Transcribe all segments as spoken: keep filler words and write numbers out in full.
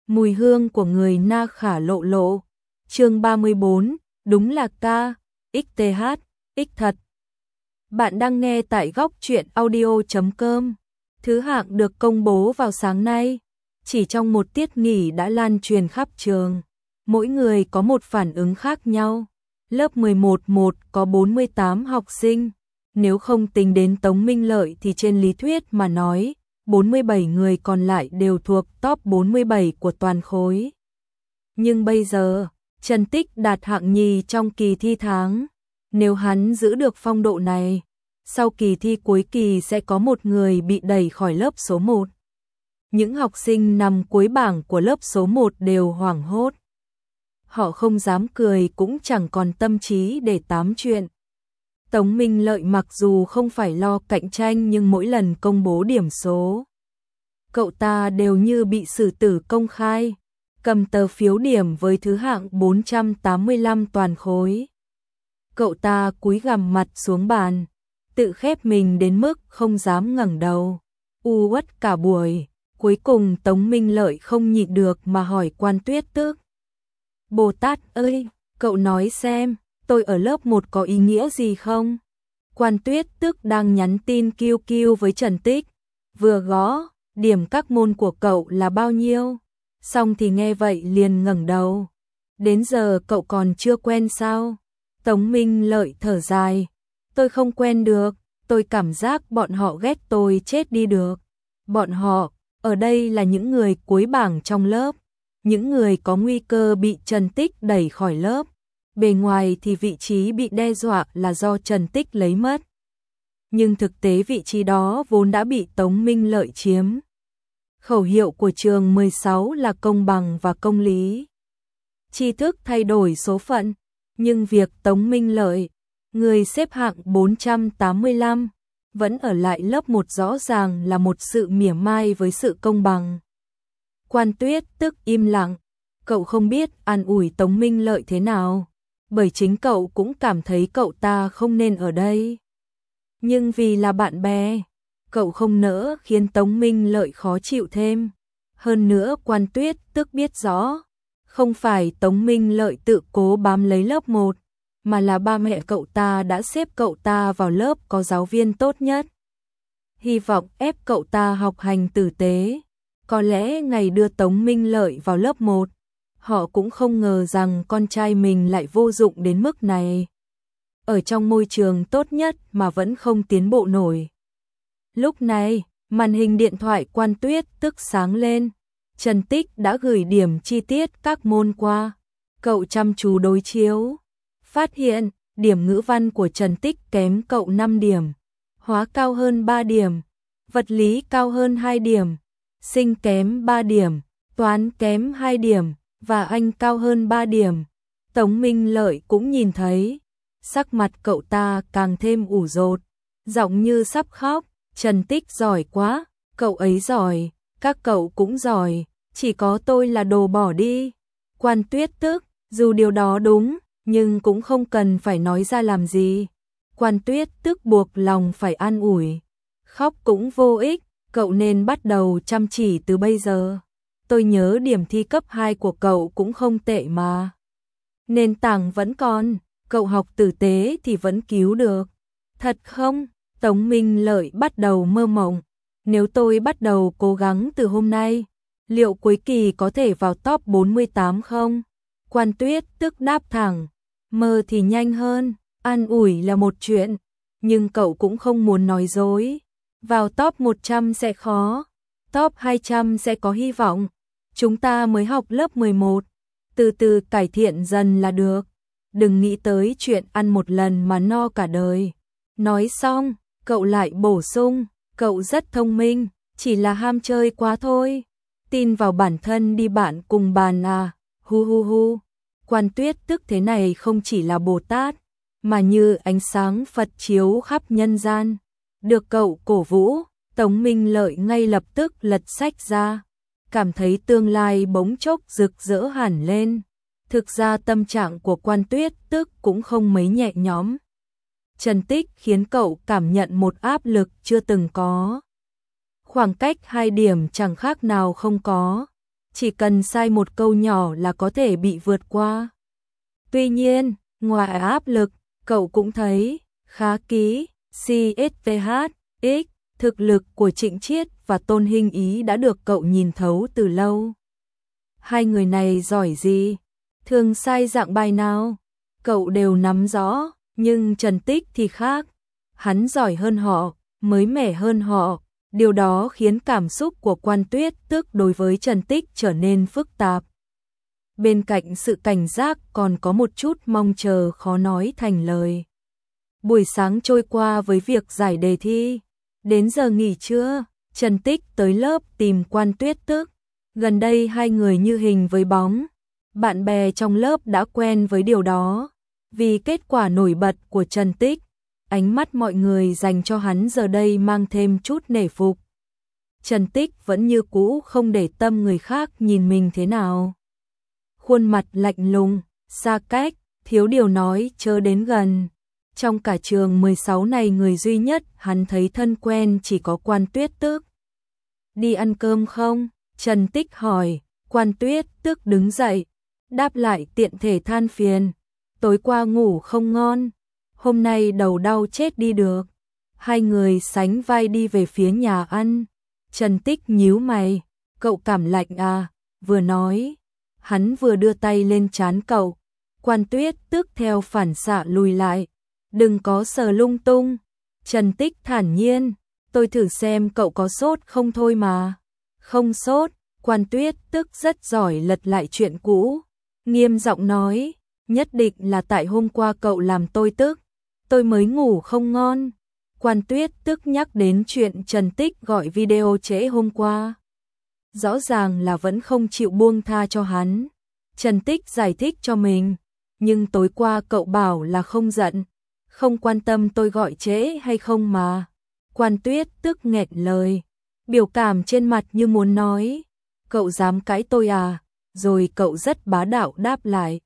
Mùi hương của người na khả lộ lộ. Chương ba mươi bốn, đúng là ca, ích tê hát, ích thật. Bạn đang nghe tại góc truyện audio chấm com. Thứ hạng được công bố vào sáng nay, chỉ trong một tiết nghỉ đã lan truyền khắp trường. Mỗi người có một phản ứng khác nhau. Lớp mười một một có bốn mươi tám học sinh. Nếu không tính đến Tống Minh Lợi thì trên lý thuyết mà nói, bốn mươi bảy người còn lại đều thuộc top bốn mươi bảy của toàn khối. Nhưng bây giờ, Trần Tích đạt hạng nhì trong kỳ thi tháng. Nếu hắn giữ được phong độ này, sau kỳ thi cuối kỳ sẽ có một người bị đẩy khỏi lớp số một. Những học sinh nằm cuối bảng của lớp số một đều hoảng hốt. Họ không dám cười cũng chẳng còn tâm trí để tám chuyện. Tống Minh Lợi mặc dù không phải lo cạnh tranh nhưng mỗi lần công bố điểm số, cậu ta đều như bị xử tử công khai, cầm tờ phiếu điểm với thứ hạng bốn trăm tám mươi lăm toàn khối. Cậu ta cúi gằm mặt xuống bàn, tự khép mình đến mức không dám ngẩng đầu, u uất cả buổi. Cuối cùng Tống Minh Lợi không nhịn được mà hỏi Quan Tuyết Tước. Bồ Tát ơi, cậu nói xem, tôi ở lớp một có ý nghĩa gì không? Quan Tuyết Tước đang nhắn tin kiu kiu với Trần Tích, vừa gõ, điểm các môn của cậu là bao nhiêu? Xong thì nghe vậy liền ngẩng đầu. Đến giờ cậu còn chưa quen sao? Tống Minh Lợi thở dài. Tôi không quen được, tôi cảm giác bọn họ ghét tôi chết đi được. Bọn họ, ở đây là những người cuối bảng trong lớp, những người có nguy cơ bị Trần Tích đẩy khỏi lớp. Bề ngoài thì vị trí bị đe dọa là do Trần Tích lấy mất. Nhưng thực tế vị trí đó vốn đã bị Tống Minh Lợi chiếm. Khẩu hiệu của trường mười sáu là công bằng và công lý. Tri thức thay đổi số phận, nhưng việc Tống Minh Lợi, người xếp hạng bốn trăm tám mươi lăm, vẫn ở lại lớp một rõ ràng là một sự mỉa mai với sự công bằng. Quan Tuyết Tức im lặng, cậu không biết an ủi Tống Minh Lợi thế nào, bởi chính cậu cũng cảm thấy cậu ta không nên ở đây. Nhưng vì là bạn bè, cậu không nỡ khiến Tống Minh Lợi khó chịu thêm. Hơn nữa Quan Tuyết Tức biết rõ, không phải Tống Minh Lợi tự cố bám lấy lớp một, mà là ba mẹ cậu ta đã xếp cậu ta vào lớp có giáo viên tốt nhất. Hy vọng ép cậu ta học hành tử tế. Có lẽ ngày đưa Tống Minh Lợi vào lớp một, họ cũng không ngờ rằng con trai mình lại vô dụng đến mức này. Ở trong môi trường tốt nhất mà vẫn không tiến bộ nổi. Lúc này, màn hình điện thoại Quan Tuyết Tức sáng lên. Trần Tích đã gửi điểm chi tiết các môn qua. Cậu chăm chú đối chiếu. Phát hiện, điểm ngữ văn của Trần Tích kém cậu năm điểm. Hóa cao hơn ba điểm. Vật lý cao hơn hai điểm. Sinh kém ba điểm. Toán kém hai điểm. Và Anh cao hơn ba điểm. Tống Minh Lợi cũng nhìn thấy. Sắc mặt cậu ta càng thêm ủ rột. Giọng như sắp khóc. Trần Tích giỏi quá. Cậu ấy giỏi. Các cậu cũng giỏi. Chỉ có tôi là đồ bỏ đi. Quan Tuyết Tức, dù điều đó đúng, nhưng cũng không cần phải nói ra làm gì. Quan Tuyết Tức buộc lòng phải an ủi. Khóc cũng vô ích, cậu nên bắt đầu chăm chỉ từ bây giờ. Tôi nhớ điểm thi cấp hai của cậu cũng không tệ mà. Nền tảng vẫn còn, cậu học tử tế thì vẫn cứu được. Thật không? Tống Minh Lợi bắt đầu mơ mộng. Nếu tôi bắt đầu cố gắng từ hôm nay, liệu cuối kỳ có thể vào top bốn mươi tám không? Quan Tuyết Tức đáp thẳng. Mơ thì nhanh hơn, an ủi là một chuyện, nhưng cậu cũng không muốn nói dối. Vào top một trăm sẽ khó, top hai trăm sẽ có hy vọng. Chúng ta mới học lớp mười một, từ từ cải thiện dần là được. Đừng nghĩ tới chuyện ăn một lần mà no cả đời. Nói xong, cậu lại bổ sung, cậu rất thông minh, chỉ là ham chơi quá thôi. Tin vào bản thân đi bạn cùng bàn à, hu hu hu. Quan Tuyết Tức thế này không chỉ là Bồ Tát, mà như ánh sáng Phật chiếu khắp nhân gian. Được cậu cổ vũ, Tống Minh Lợi ngay lập tức lật sách ra, cảm thấy tương lai bỗng chốc rực rỡ hẳn lên. Thực ra tâm trạng của Quan Tuyết Tức cũng không mấy nhẹ nhõm. Trần Tích khiến cậu cảm nhận một áp lực chưa từng có. Khoảng cách hai điểm chẳng khác nào không có. chỉ cần sai một câu nhỏ là có thể bị vượt qua. Tuy nhiên, ngoài áp lực, cậu cũng thấy, khá ký, xê ét pê hát, X, thực lực của Trịnh Chiết và Tôn Hinh Ý đã được cậu nhìn thấu từ lâu. Hai người này giỏi gì? Thường sai dạng bài nào? Cậu đều nắm rõ, nhưng Trần Tích thì khác. Hắn giỏi hơn họ, mới mẻ hơn họ. Điều đó khiến cảm xúc của Quan Tuyết Tước đối với Trần Tích trở nên phức tạp. Bên cạnh sự cảnh giác còn có một chút mong chờ khó nói thành lời. Buổi sáng trôi qua với việc giải đề thi. Đến giờ nghỉ trưa, Trần Tích tới lớp tìm Quan Tuyết Tước. Gần đây hai người như hình với bóng. Bạn bè trong lớp đã quen với điều đó. Vì kết quả nổi bật của Trần Tích, ánh mắt mọi người dành cho hắn giờ đây mang thêm chút nể phục. Trần Tích vẫn như cũ không để tâm người khác nhìn mình thế nào. Khuôn mặt lạnh lùng, xa cách, thiếu điều nói chớ đến gần. Trong cả trường mười sáu này người duy nhất hắn thấy thân quen chỉ có Quan Tuyết Tước. Đi ăn cơm không? Trần Tích hỏi. Quan Tuyết Tước đứng dậy, đáp lại tiện thể than phiền. Tối qua ngủ không ngon, hôm nay đầu đau chết đi được. Hai người sánh vai đi về phía nhà ăn. Trần Tích nhíu mày, cậu cảm lạnh à? Vừa nói, hắn vừa đưa tay lên trán cậu. Quan Tuyết Tước theo phản xạ lùi lại. Đừng có sờ lung tung. Trần Tích thản nhiên, tôi thử xem cậu có sốt không thôi mà. Không sốt. Quan Tuyết Tước rất giỏi lật lại chuyện cũ. Nghiêm giọng nói, nhất định là tại hôm qua cậu làm tôi tức. Tôi mới ngủ không ngon. Quan Tuyết Tước nhắc đến chuyện Trần Tích gọi video trễ hôm qua. Rõ ràng là vẫn không chịu buông tha cho hắn. Trần Tích giải thích cho mình. Nhưng tối qua cậu bảo là không giận. Không quan tâm tôi gọi trễ hay không mà. Quan Tuyết Tước nghẹn lời. Biểu cảm trên mặt như muốn nói. Cậu dám cãi tôi à? Rồi cậu rất bá đạo đáp lại.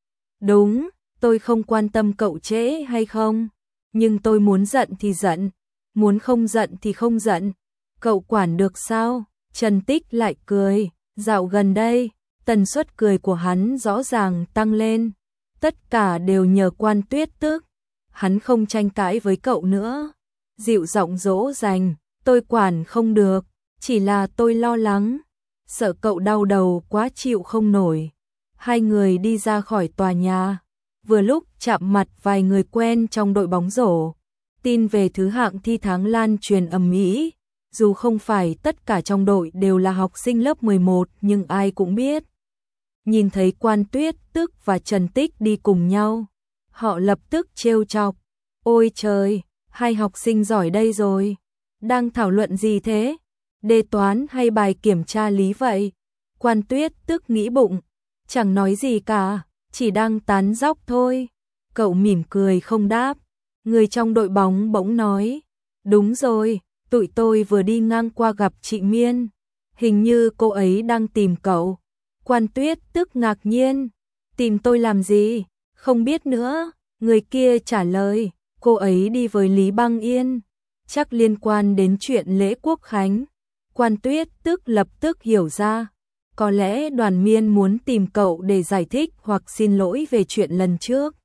Đúng, tôi không quan tâm cậu trễ hay không. Nhưng tôi muốn giận thì giận. Muốn không giận thì không giận. Cậu quản được sao? Trần Tích lại cười. Dạo gần đây, tần suất cười của hắn rõ ràng tăng lên. Tất cả đều nhờ Quan Tuyết Tước. Hắn không tranh cãi với cậu nữa. Dịu giọng dỗ dành. Tôi quản không được. Chỉ là tôi lo lắng. Sợ cậu đau đầu quá chịu không nổi. Hai người đi ra khỏi tòa nhà. Vừa lúc chạm mặt vài người quen trong đội bóng rổ. Tin về thứ hạng thi tháng lan truyền ầm ĩ. Dù không phải tất cả trong đội đều là học sinh lớp mười một nhưng ai cũng biết. Nhìn thấy Quan Tuyết Tước và Trần Tích đi cùng nhau. Họ lập tức trêu chọc. Ôi trời, hai học sinh giỏi đây rồi. Đang thảo luận gì thế? Đề toán hay bài kiểm tra lý vậy? Quan Tuyết Tước nghĩ bụng. Chẳng nói gì cả, chỉ đang tán dóc thôi. Cậu mỉm cười không đáp. Người trong đội bóng bỗng nói. Đúng rồi, tụi tôi vừa đi ngang qua gặp chị Miên. Hình như cô ấy đang tìm cậu. Quan Tuyết Tước ngạc nhiên. Tìm tôi làm gì? Không biết nữa. Người kia trả lời. Cô ấy đi với Lý Băng Yên. Chắc liên quan đến chuyện lễ quốc khánh. Quan Tuyết Tước lập tức hiểu ra. Có lẽ Đoàn Miên muốn tìm cậu để giải thích hoặc xin lỗi về chuyện lần trước.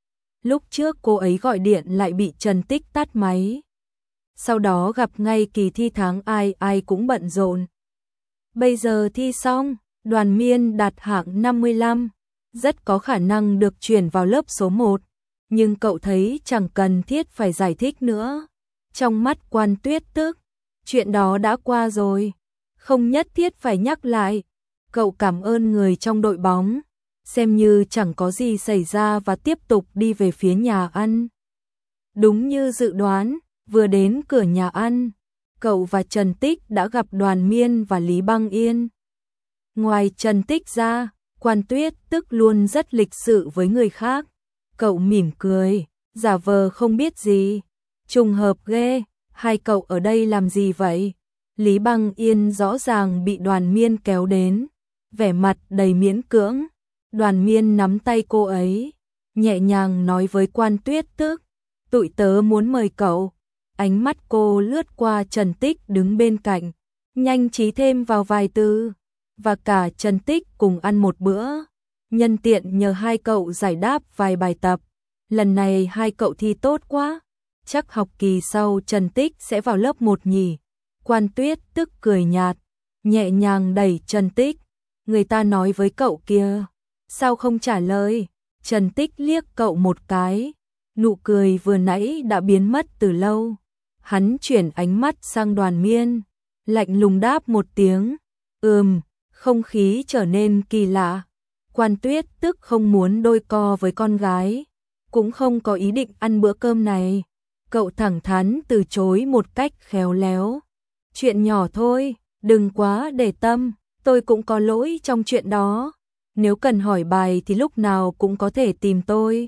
Lúc trước cô ấy gọi điện lại bị Trần Tích tắt máy. Sau đó gặp ngay kỳ thi tháng ai ai cũng bận rộn. Bây giờ thi xong, Đoàn Miên đạt hạng năm mươi lăm. Rất có khả năng được chuyển vào lớp số một. Nhưng cậu thấy chẳng cần thiết phải giải thích nữa. Trong mắt Quan Tuyết Tước, chuyện đó đã qua rồi. Không nhất thiết phải nhắc lại. Cậu cảm ơn người trong đội bóng. Xem như chẳng có gì xảy ra và tiếp tục đi về phía nhà ăn. Đúng như dự đoán, vừa đến cửa nhà ăn, cậu và Trần Tích đã gặp Đoàn Miên và Lý Băng Yên. Ngoài Trần Tích ra, Quan Tuyết Tước luôn rất lịch sự với người khác. Cậu mỉm cười, giả vờ không biết gì. Trùng hợp ghê, hai cậu ở đây làm gì vậy? Lý Băng Yên rõ ràng bị Đoàn Miên kéo đến, vẻ mặt đầy miễn cưỡng. Đoàn Miên nắm tay cô ấy, nhẹ nhàng nói với Quan Tuyết Tước, tụi tớ muốn mời cậu. Ánh mắt cô lướt qua Trần Tích đứng bên cạnh, nhanh trí thêm vào vài từ. và cả Trần Tích cùng ăn một bữa. Nhân tiện nhờ hai cậu giải đáp vài bài tập. Lần này hai cậu thi tốt quá. Chắc học kỳ sau Trần Tích sẽ vào lớp một nhỉ. Quan Tuyết tức cười nhạt, nhẹ nhàng đẩy Trần Tích. Người ta nói với cậu kia, sao không trả lời? Trần Tích liếc cậu một cái. Nụ cười vừa nãy đã biến mất từ lâu. Hắn chuyển ánh mắt sang Đoàn Miên, lạnh lùng đáp một tiếng. Ừm, không khí trở nên kỳ lạ. Quan Tuyết tức không muốn đôi co với con gái, cũng không có ý định ăn bữa cơm này. Cậu thẳng thắn từ chối một cách khéo léo. Chuyện nhỏ thôi, đừng quá để tâm, tôi cũng có lỗi trong chuyện đó. Nếu cần hỏi bài thì lúc nào cũng có thể tìm tôi.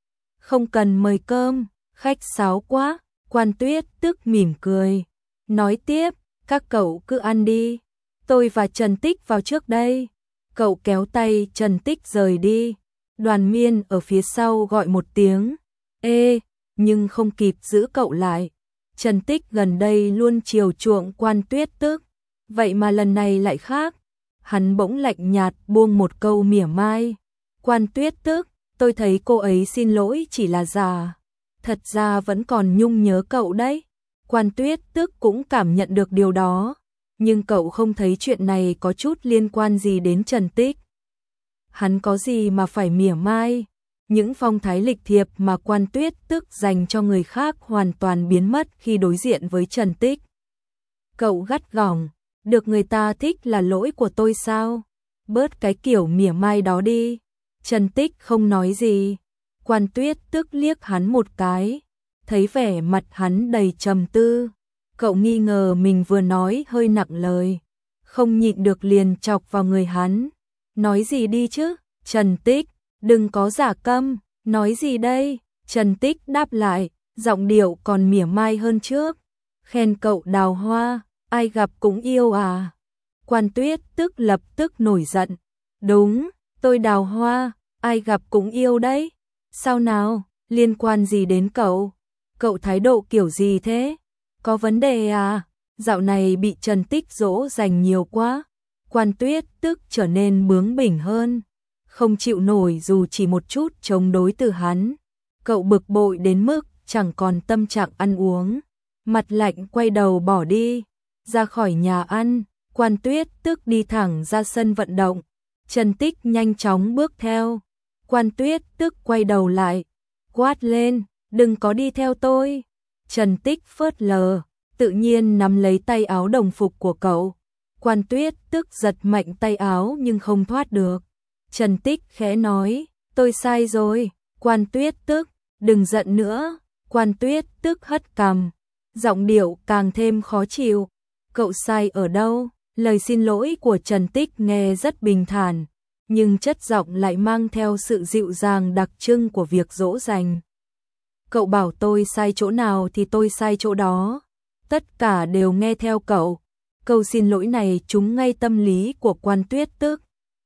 Không cần mời cơm, khách sáo quá. Quan Tuyết tức mỉm cười, nói tiếp, các cậu cứ ăn đi. Tôi và Trần Tích vào trước đây. Cậu kéo tay Trần Tích rời đi. Đoàn Miên ở phía sau gọi một tiếng, ê, nhưng không kịp giữ cậu lại. Trần Tích gần đây luôn chiều chuộng Quan Tuyết tức, vậy mà lần này lại khác. Hắn bỗng lạnh nhạt buông một câu mỉa mai. Quan Tuyết tức, tôi thấy cô ấy xin lỗi chỉ là giả. Thật ra vẫn còn nhung nhớ cậu đấy. Quan Tuyết tức cũng cảm nhận được điều đó. Nhưng cậu không thấy chuyện này có chút liên quan gì đến Trần Tích. Hắn có gì mà phải mỉa mai. Những phong thái lịch thiệp mà Quan Tuyết tức dành cho người khác hoàn toàn biến mất khi đối diện với Trần Tích. Cậu gắt gỏng, được người ta thích là lỗi của tôi sao? Bớt cái kiểu mỉa mai đó đi. Trần Tích không nói gì. Quan Tuyết tức liếc hắn một cái, thấy vẻ mặt hắn đầy trầm tư. Cậu nghi ngờ mình vừa nói hơi nặng lời, không nhịn được liền chọc vào người hắn. Nói gì đi chứ, Trần Tích, đừng có giả câm, nói gì đây? Trần Tích đáp lại, giọng điệu còn mỉa mai hơn trước. Khen cậu đào hoa, ai gặp cũng yêu à? Quan Tuyết tức lập tức nổi giận. Đúng, tôi đào hoa, ai gặp cũng yêu đấy. Sao nào, liên quan gì đến cậu? Cậu thái độ kiểu gì thế? Có vấn đề à? Dạo này bị Trần Tích dỗ dành nhiều quá. Quan Tuyết tức trở nên bướng bỉnh hơn, không chịu nổi dù chỉ một chút chống đối từ hắn. Cậu bực bội đến mức chẳng còn tâm trạng ăn uống, mặt lạnh quay đầu bỏ đi. Ra khỏi nhà ăn, Quan Tuyết tức đi thẳng ra sân vận động. Trần Tích nhanh chóng bước theo. Quan Tuyết tức quay đầu lại, quát lên, đừng có đi theo tôi. Trần Tích phớt lờ, tự nhiên nắm lấy tay áo đồng phục của cậu. Quan Tuyết tức giật mạnh tay áo nhưng không thoát được. Trần Tích khẽ nói, tôi sai rồi. Quan Tuyết tức, đừng giận nữa. Quan Tuyết tức hất cằm, giọng điệu càng thêm khó chịu. Cậu sai ở đâu? Lời xin lỗi của Trần Tích nghe rất bình thản, nhưng chất giọng lại mang theo sự dịu dàng đặc trưng của việc dỗ dành. Cậu bảo tôi sai chỗ nào thì tôi sai chỗ đó. Tất cả đều nghe theo cậu. Câu xin lỗi này trúng ngay tâm lý của Quan Tuyết tức.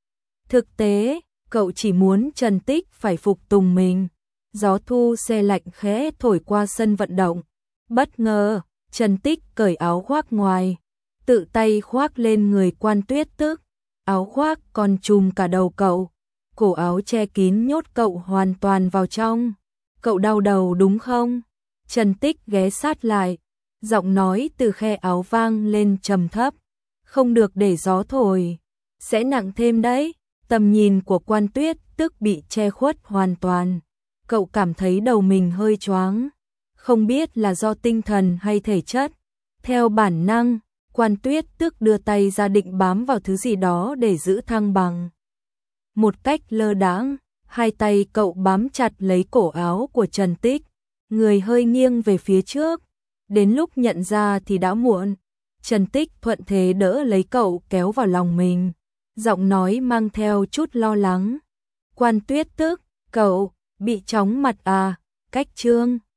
Thực tế, cậu chỉ muốn Trần Tích phải phục tùng mình. Gió thu se lạnh khẽ thổi qua sân vận động. Bất ngờ, Trần Tích cởi áo khoác ngoài, tự tay khoác lên người Quan Tuyết tức. Áo khoác còn trùm cả đầu cậu, cổ áo che kín nhốt cậu hoàn toàn vào trong. Cậu đau đầu đúng không? Trần Tích ghé sát lại, giọng nói từ khe áo vang lên trầm thấp. Không được để gió thổi, sẽ nặng thêm đấy. Tầm nhìn của Quan Tuyết tức bị che khuất hoàn toàn. Cậu cảm thấy đầu mình hơi choáng, không biết là do tinh thần hay thể chất. Theo bản năng, Quan Tuyết tức đưa tay ra định bám vào thứ gì đó để giữ thăng bằng. Một cách lơ đãng, hai tay cậu bám chặt lấy cổ áo của Trần Tích, người hơi nghiêng về phía trước. Đến lúc nhận ra thì đã muộn. Trần Tích thuận thế đỡ lấy cậu kéo vào lòng mình, giọng nói mang theo chút lo lắng. Quan Tuyết tức, cậu bị chóng mặt à? Cách trương